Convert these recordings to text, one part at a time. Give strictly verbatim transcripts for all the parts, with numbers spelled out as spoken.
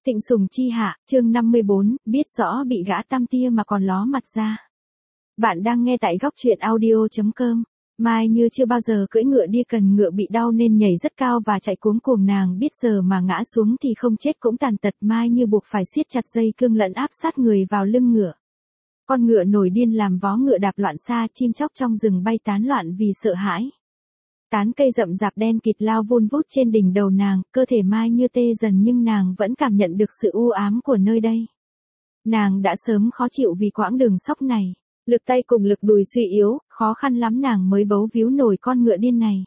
Tịnh Sùng Chi Hạ, chương năm mươi bốn, biết rõ bị gã tăm tia mà còn ló mặt ra. Bạn đang nghe tại góc truyện audio chấm com. Mai Như chưa bao giờ cưỡi ngựa đi cần ngựa bị đau nên nhảy rất cao và chạy cuống cuồng, nàng biết giờ mà ngã xuống thì không chết cũng tàn tật. Mai Như buộc phải siết chặt dây cương lẫn áp sát người vào lưng ngựa. Con ngựa nổi điên làm vó ngựa đạp loạn xa, chim chóc trong rừng bay tán loạn vì sợ hãi. Tán cây rậm rạp đen kịt lao vun vút trên đỉnh đầu nàng, cơ thể Mai Như tê dần nhưng nàng vẫn cảm nhận được sự u ám của nơi đây. Nàng đã sớm khó chịu vì quãng đường sóc này, lực tay cùng lực đùi suy yếu, khó khăn lắm nàng mới bấu víu nổi con ngựa điên này.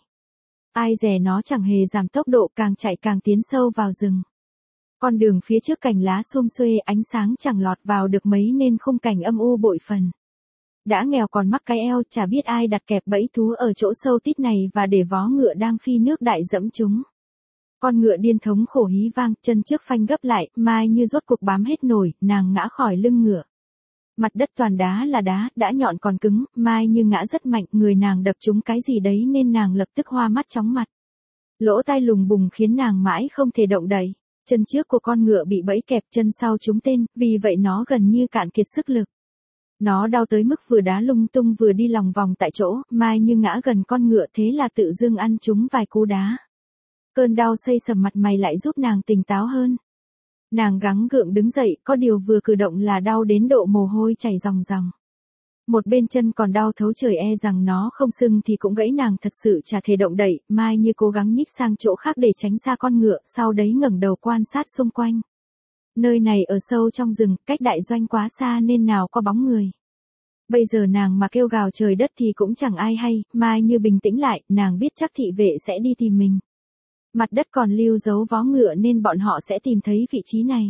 Ai dè nó chẳng hề giảm tốc độ, càng chạy càng tiến sâu vào rừng. Con đường phía trước cành lá xum xuê, ánh sáng chẳng lọt vào được mấy nên khung cảnh âm u bội phần. Đã nghèo còn mắc cái eo, chả biết ai đặt kẹp bẫy thú ở chỗ sâu tít này và để vó ngựa đang phi nước đại dẫm chúng. Con ngựa điên thống khổ hí vang, chân trước phanh gấp lại, Mai Như rốt cuộc bám hết nổi, nàng ngã khỏi lưng ngựa. Mặt đất toàn đá là đá, đã nhọn còn cứng, Mai Như ngã rất mạnh, người nàng đập trúng cái gì đấy nên nàng lập tức hoa mắt chóng mặt. Lỗ tai lùng bùng khiến nàng mãi không thể động đậy. Chân trước của con ngựa bị bẫy kẹp, chân sau trúng tên, vì vậy nó gần như cạn kiệt sức lực. Nó đau tới mức vừa đá lung tung vừa đi lòng vòng tại chỗ, Mai Như ngã gần con ngựa thế là tự dưng ăn trúng vài cú đá. Cơn đau xây sầm mặt mày lại giúp nàng tỉnh táo hơn. Nàng gắng gượng đứng dậy, có điều vừa cử động là đau đến độ mồ hôi chảy ròng ròng. Một bên chân còn đau thấu trời, e rằng nó không sưng thì cũng gãy, nàng thật sự chả thể động đậy. Mai Như cố gắng nhích sang chỗ khác để tránh xa con ngựa, sau đấy ngẩng đầu quan sát xung quanh. Nơi này ở sâu trong rừng, cách đại doanh quá xa nên nào có bóng người. Bây giờ nàng mà kêu gào trời đất thì cũng chẳng ai hay. Mai Như bình tĩnh lại, nàng biết chắc thị vệ sẽ đi tìm mình. Mặt đất còn lưu dấu vó ngựa nên bọn họ sẽ tìm thấy vị trí này.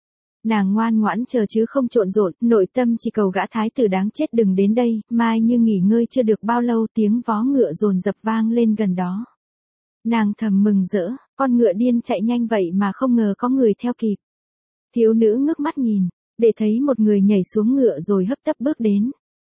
Nàng ngoan ngoãn chờ chứ không trộn rộn, nội tâm chỉ cầu gã thái tử đáng chết đừng đến đây. Mai Như nghỉ ngơi chưa được bao lâu, tiếng vó ngựa dồn dập vang lên gần đó. Nàng thầm mừng rỡ, con ngựa điên chạy nhanh vậy mà không ngờ có người theo kịp. Thiếu nữ ngước mắt nhìn, để thấy một người nhảy xuống ngựa rồi hấp tấp bước đến.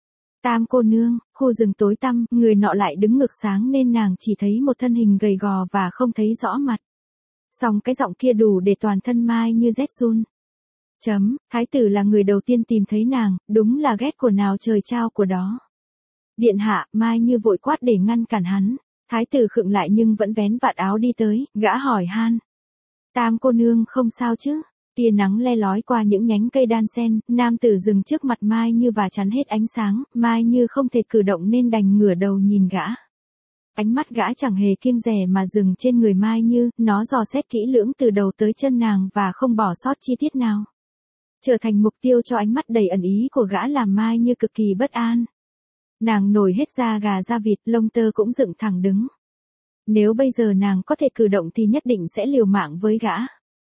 Tam cô nương, khu rừng tối tăm, người nọ lại đứng ngược sáng nên nàng chỉ thấy một thân hình gầy gò và không thấy rõ mặt. Song cái giọng kia đủ để toàn thân Mai Như rét run. Chấm, thái tử là người đầu tiên tìm thấy nàng, đúng là ghét của nào trời trao của đó. Điện hạ, Mai Như vội quát để ngăn cản hắn. Thái tử khựng lại nhưng vẫn vén vạt áo đi tới, gã hỏi han. Tam cô nương không sao chứ? Tia nắng le lói qua những nhánh cây đan sen, nam tử dừng trước mặt Mai Như và chắn hết ánh sáng, Mai Như không thể cử động nên đành ngửa đầu nhìn gã. Ánh mắt gã chẳng hề kiêng dè mà dừng trên người Mai Như, nó dò xét kỹ lưỡng từ đầu tới chân nàng và không bỏ sót chi tiết nào. Trở thành mục tiêu cho ánh mắt đầy ẩn ý của gã làm Mai Như cực kỳ bất an. Nàng nổi hết da gà da vịt, lông tơ cũng dựng thẳng đứng. Nếu bây giờ nàng có thể cử động thì nhất định sẽ liều mạng với gã.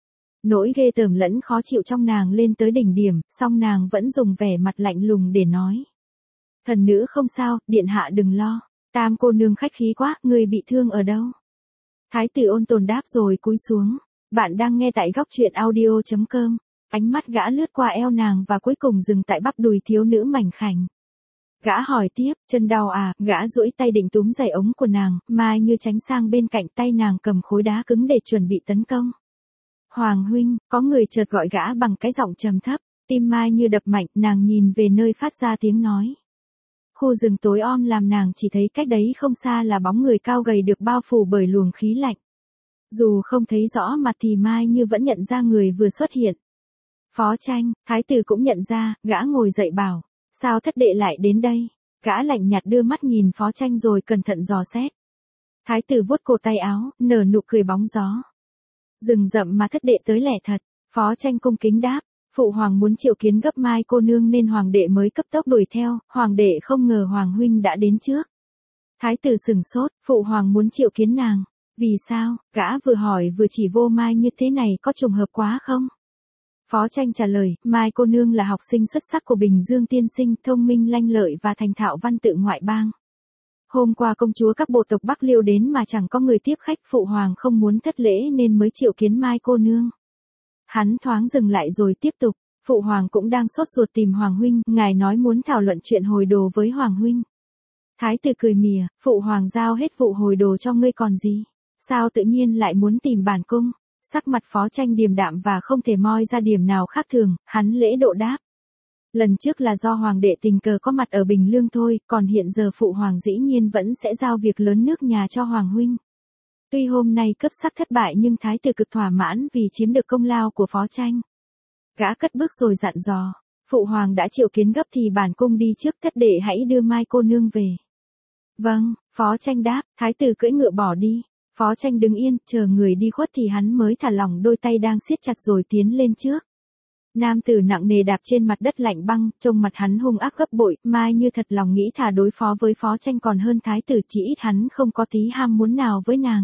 Nỗi ghê tởm lẫn khó chịu trong nàng lên tới đỉnh điểm, song nàng vẫn dùng vẻ mặt lạnh lùng để nói. Thần nữ không sao, điện hạ đừng lo. Tam cô nương khách khí quá, người bị thương ở đâu? Thái tử ôn tồn đáp rồi cúi xuống. Bạn đang nghe tại góc truyện audio chấm com. Ánh mắt gã lướt qua eo nàng và cuối cùng dừng tại bắp đùi thiếu nữ mảnh khảnh. Gã hỏi tiếp, chân đau à? Gã duỗi tay định túm giày ống của nàng, Mai Như tránh sang bên cạnh, tay nàng cầm khối đá cứng để chuẩn bị tấn công. Hoàng huynh, có người chợt gọi gã bằng cái giọng trầm thấp, tim Mai Như đập mạnh, nàng nhìn về nơi phát ra tiếng nói. Khu rừng tối om làm nàng chỉ thấy cách đấy không xa là bóng người cao gầy được bao phủ bởi luồng khí lạnh. Dù không thấy rõ mặt thì Mai Như vẫn nhận ra người vừa xuất hiện. Phó Tranh, thái tử cũng nhận ra, gã ngồi dậy bảo, sao thất đệ lại đến đây? Gã lạnh nhạt đưa mắt nhìn Phó Tranh rồi cẩn thận dò xét. Thái tử vuốt cổ tay áo, nở nụ cười bóng gió. Rừng rậm mà thất đệ tới lẻ thật. Phó Tranh cung kính đáp, phụ hoàng muốn triệu kiến gấp Mai cô nương nên hoàng đệ mới cấp tốc đuổi theo, hoàng đệ không ngờ hoàng huynh đã đến trước. Thái tử sừng sốt, phụ hoàng muốn triệu kiến nàng. Vì sao? Gã vừa hỏi vừa chỉ vô Mai như thế này có trùng hợp quá không? Phó Tranh trả lời, Mai cô nương là học sinh xuất sắc của Bình Dương tiên sinh, thông minh lanh lợi và thành thạo văn tự ngoại bang. Hôm qua công chúa các bộ tộc Bắc Liêu đến mà chẳng có người tiếp khách, phụ hoàng không muốn thất lễ nên mới triệu kiến Mai cô nương. Hắn thoáng dừng lại rồi tiếp tục, phụ hoàng cũng đang sốt ruột tìm hoàng huynh, ngài nói muốn thảo luận chuyện hồi đồ với hoàng huynh. Thái tử cười mỉa, phụ hoàng giao hết vụ hồi đồ cho ngươi còn gì, sao tự nhiên lại muốn tìm bản cung? Sắc mặt Phó Tranh điềm đạm và không thể moi ra điểm nào khác thường, hắn lễ độ đáp. Lần trước là do hoàng đệ tình cờ có mặt ở Bình Lương thôi, còn hiện giờ phụ hoàng dĩ nhiên vẫn sẽ giao việc lớn nước nhà cho hoàng huynh. Tuy hôm nay cấp sắc thất bại nhưng thái tử cực thỏa mãn vì chiếm được công lao của Phó Tranh. Gã cất bước rồi dặn dò, phụ hoàng đã triệu kiến gấp thì bản cung đi trước, thất đệ hãy đưa Mai cô nương về. Vâng, Phó Tranh đáp, thái tử cưỡi ngựa bỏ đi. Phó Tranh đứng yên, chờ người đi khuất thì hắn mới thả lỏng đôi tay đang siết chặt rồi tiến lên trước. Nam tử nặng nề đạp trên mặt đất lạnh băng, trông mặt hắn hung ác gấp bội, Mai Như thật lòng nghĩ thà đối phó với Phó Tranh còn hơn thái tử, chỉ ít hắn không có tí ham muốn nào với nàng.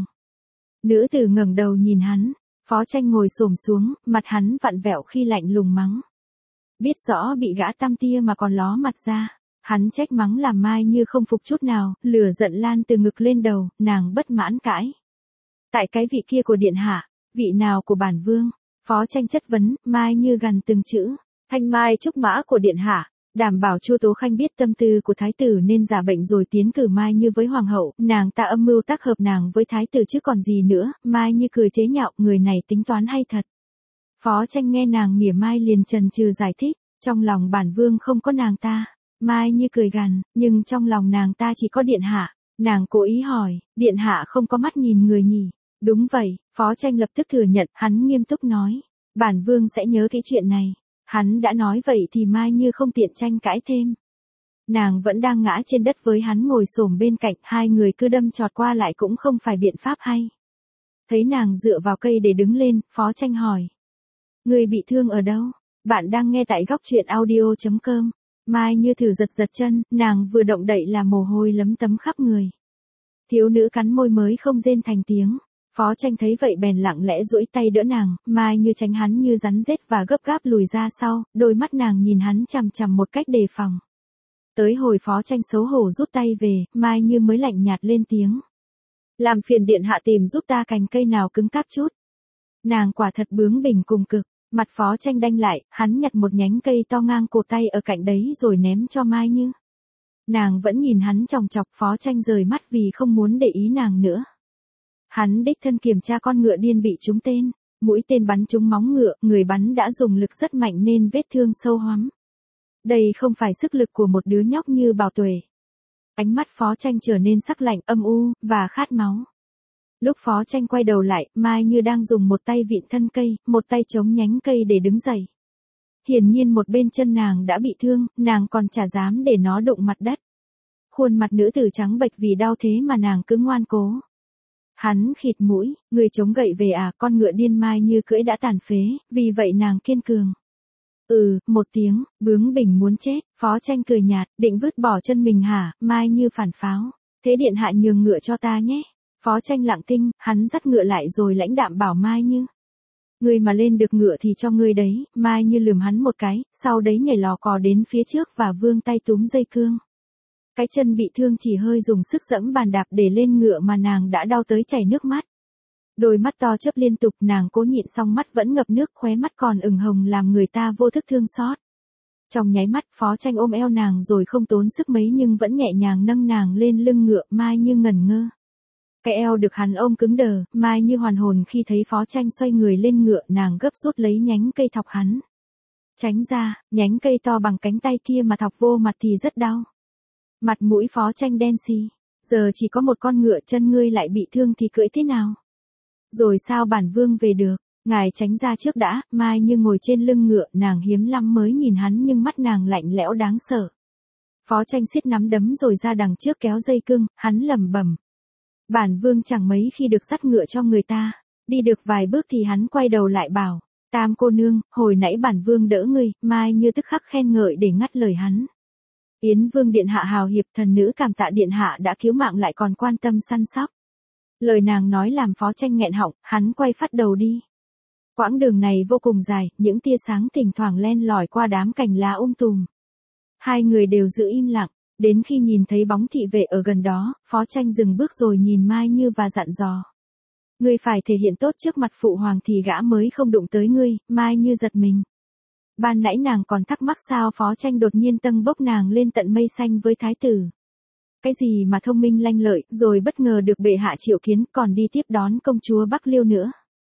Nữ tử ngẩng đầu nhìn hắn, Phó Tranh ngồi xổm xuống, mặt hắn vặn vẹo khi lạnh lùng mắng. Biết rõ bị gã tăm tia mà còn ló mặt ra, hắn trách mắng làm Mai Như không phục chút nào, lửa giận lan từ ngực lên đầu, nàng bất mãn cãi. Tại cái vị kia của điện hạ, vị nào của bản vương? Phó Tranh chất vấn, Mai Như gằn từng chữ, thanh mai trúc mã của điện hạ, đảm bảo Chu Tố Khanh biết tâm tư của thái tử nên giả bệnh rồi tiến cử Mai Như với hoàng hậu, nàng ta âm mưu tác hợp nàng với thái tử chứ còn gì nữa. Mai Như cười chế nhạo, người này tính toán hay thật. Phó Tranh nghe nàng mỉa mai liền chần chừ giải thích, trong lòng bản vương không có nàng ta. Mai Như cười gằn, nhưng trong lòng nàng ta chỉ có điện hạ. Nàng cố ý hỏi, điện hạ không có mắt nhìn người nhỉ? Đúng vậy, Phó Tranh lập tức thừa nhận, hắn nghiêm túc nói, bản vương sẽ nhớ cái chuyện này. Hắn đã nói vậy thì Mai Như không tiện tranh cãi thêm. Nàng vẫn đang ngã trên đất với hắn ngồi xổm bên cạnh, hai người cứ đâm chọt qua lại cũng không phải biện pháp hay. Thấy nàng dựa vào cây để đứng lên, Phó Tranh hỏi. Người bị thương ở đâu? Bạn đang nghe tại góc truyện audio chấm com. Mai Như thử giật giật chân, nàng vừa động đậy là mồ hôi lấm tấm khắp người. Thiếu nữ cắn môi mới không rên thành tiếng. Phó Tranh thấy vậy bèn lặng lẽ duỗi tay đỡ nàng, Mai Như tránh hắn như rắn rết và gấp gáp lùi ra sau, đôi mắt nàng nhìn hắn chằm chằm một cách đề phòng. Tới hồi Phó Tranh xấu hổ rút tay về, Mai Như mới lạnh nhạt lên tiếng. Làm phiền điện hạ tìm giúp ta cành cây nào cứng cáp chút. Nàng quả thật bướng bỉnh cùng cực, mặt Phó Tranh đanh lại, hắn nhặt một nhánh cây to ngang cổ tay ở cạnh đấy rồi ném cho Mai Như. Nàng vẫn nhìn hắn chòng chọc, Phó Tranh rời mắt vì không muốn để ý nàng nữa. Hắn đích thân kiểm tra con ngựa điên bị trúng tên, mũi tên bắn trúng móng ngựa, người bắn đã dùng lực rất mạnh nên vết thương sâu hoắm. Đây không phải sức lực của một đứa nhóc như Bảo Tuệ. Ánh mắt Phó Tranh trở nên sắc lạnh, âm u, và khát máu. Lúc Phó Tranh quay đầu lại, Mai Như đang dùng một tay vịn thân cây, một tay chống nhánh cây để đứng dậy. Hiển nhiên một bên chân nàng đã bị thương, nàng còn chả dám để nó đụng mặt đất. Khuôn mặt nữ tử trắng bệch vì đau thế mà nàng cứ ngoan cố. Hắn khịt mũi, người chống gậy về à, con ngựa điên Mai Như cưỡi đã tàn phế, vì vậy nàng kiên cường. Ừ, một tiếng, bướng bỉnh muốn chết, Phó Tranh cười nhạt, định vứt bỏ chân mình hả? Mai Như phản pháo, thế điện hạ nhường ngựa cho ta nhé. Phó Tranh lặng tinh, hắn dắt ngựa lại rồi lãnh đạm bảo Mai Như. Người mà lên được ngựa thì cho ngươi đấy. Mai Như lườm hắn một cái, sau đấy nhảy lò cò đến phía trước và vươn tay túm dây cương. Cái chân bị thương chỉ hơi dùng sức dẫm bàn đạp để lên ngựa mà nàng đã đau tới chảy nước mắt. Đôi mắt to chớp liên tục, nàng cố nhịn xong mắt vẫn ngập nước, khóe mắt còn ửng hồng làm người ta vô thức thương xót. Trong nháy mắt, Phó Tranh ôm eo nàng rồi không tốn sức mấy nhưng vẫn nhẹ nhàng nâng nàng lên lưng ngựa. Mai Như ngẩn ngơ. Cái eo được hắn ôm cứng đờ, Mai Như hoàn hồn khi thấy Phó Tranh xoay người lên ngựa, nàng gấp rút lấy nhánh cây thọc hắn. Tránh ra, nhánh cây to bằng cánh tay kia mà thọc vô mặt thì rất đau. Mặt mũi Phó Tranh đen xì, giờ chỉ có một con ngựa, chân ngươi lại bị thương thì cưỡi thế nào? Rồi sao bản vương về được? Ngài tránh ra trước đã. Mai Như ngồi trên lưng ngựa, nàng hiếm lắm mới nhìn hắn nhưng mắt nàng lạnh lẽo đáng sợ. Phó Tranh siết nắm đấm rồi ra đằng trước kéo dây cương, hắn lẩm bẩm. Bản vương chẳng mấy khi được dắt ngựa cho người ta. Đi được vài bước thì hắn quay đầu lại bảo, Tam cô nương, hồi nãy bản vương đỡ ngươi. Mai Như tức khắc khen ngợi để ngắt lời hắn. Yến vương điện hạ hào hiệp, thần nữ cảm tạ điện hạ đã cứu mạng lại còn quan tâm săn sóc. Lời nàng nói làm Phó Tranh nghẹn họng, hắn quay phát đầu đi. Quãng đường này vô cùng dài, những tia sáng thỉnh thoảng len lỏi qua đám cành lá um tùm. Hai người đều giữ im lặng, đến khi nhìn thấy bóng thị vệ ở gần đó, Phó Tranh dừng bước rồi nhìn Mai Như và dặn dò. Ngươi phải thể hiện tốt trước mặt phụ hoàng thì gã mới không đụng tới ngươi. Mai Như giật mình. Ban nãy nàng còn thắc mắc sao Phó Tranh đột nhiên tâng bốc nàng lên tận mây xanh với thái tử. Cái gì mà thông minh lanh lợi, rồi bất ngờ được bệ hạ triệu kiến, còn đi tiếp đón công chúa Bắc Liêu nữa.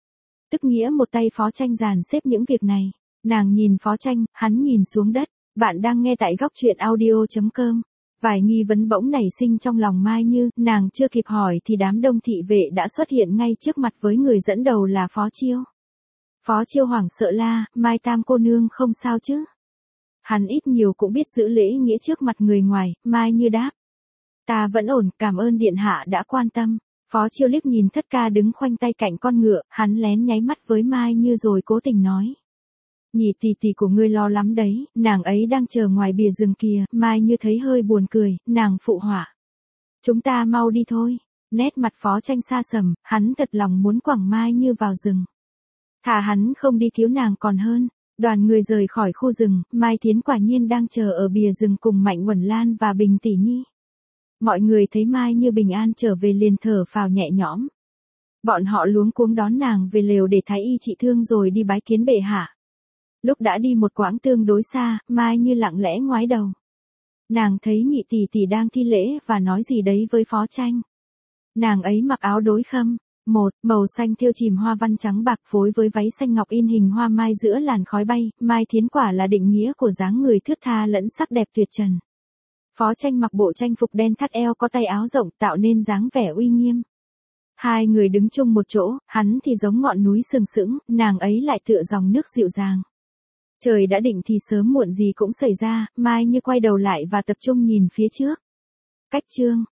Đức Nghĩa một tay Phó Tranh dàn xếp những việc này. Nàng nhìn Phó Tranh, hắn nhìn xuống đất. Bạn đang nghe tại góc truyện audio.com. Vài nghi vấn bỗng nảy sinh trong lòng Mai Như, nàng chưa kịp hỏi thì đám đông thị vệ đã xuất hiện ngay trước mặt với người dẫn đầu là Phó Chiêu. Phó Chiêu hoảng sợ la, Mai Tam cô nương không sao chứ? Hắn ít nhiều cũng biết giữ lễ nghĩa trước mặt người ngoài, Mai Như đáp. Ta vẫn ổn, cảm ơn điện hạ đã quan tâm. Phó Chiêu liếc nhìn Thất Ca đứng khoanh tay cạnh con ngựa, hắn lén nháy mắt với Mai Như rồi cố tình nói. Nhị tỷ tỷ của ngươi lo lắm đấy, nàng ấy đang chờ ngoài bìa rừng kìa. Mai Như thấy hơi buồn cười, nàng phụ họa. Chúng ta mau đi thôi. Nét mặt Phó Tranh xa sầm, hắn thật lòng muốn quẳng Mai Như vào rừng. Thà hắn không đi cứu nàng còn hơn. Đoàn người rời khỏi khu rừng, Mai Thiến quả nhiên đang chờ ở bìa rừng cùng Mạnh Uẩn Lan và Bình Tỷ Nhi. Mọi người thấy Mai Như bình an trở về liền thở phào nhẹ nhõm. Bọn họ luống cuống đón nàng về lều để thái y trị thương rồi đi bái kiến bệ hạ. Lúc đã đi một quãng tương đối xa, Mai Như lặng lẽ ngoái đầu. Nàng thấy nhị tỷ tỷ đang thi lễ và nói gì đấy với Phó Tranh. Nàng ấy mặc áo đối khâm, một, màu xanh thêu chìm hoa văn trắng bạc phối với váy xanh ngọc in hình hoa mai giữa làn khói bay. Mai Thiến quả là định nghĩa của dáng người thướt tha lẫn sắc đẹp tuyệt trần. Phó Tranh mặc bộ tranh phục đen thắt eo có tay áo rộng tạo nên dáng vẻ uy nghiêm. Hai người đứng chung một chỗ, hắn thì giống ngọn núi sừng sững, nàng ấy lại tựa dòng nước dịu dàng. Trời đã định thì sớm muộn gì cũng xảy ra, Mai Như quay đầu lại và tập trung nhìn phía trước. Cách chương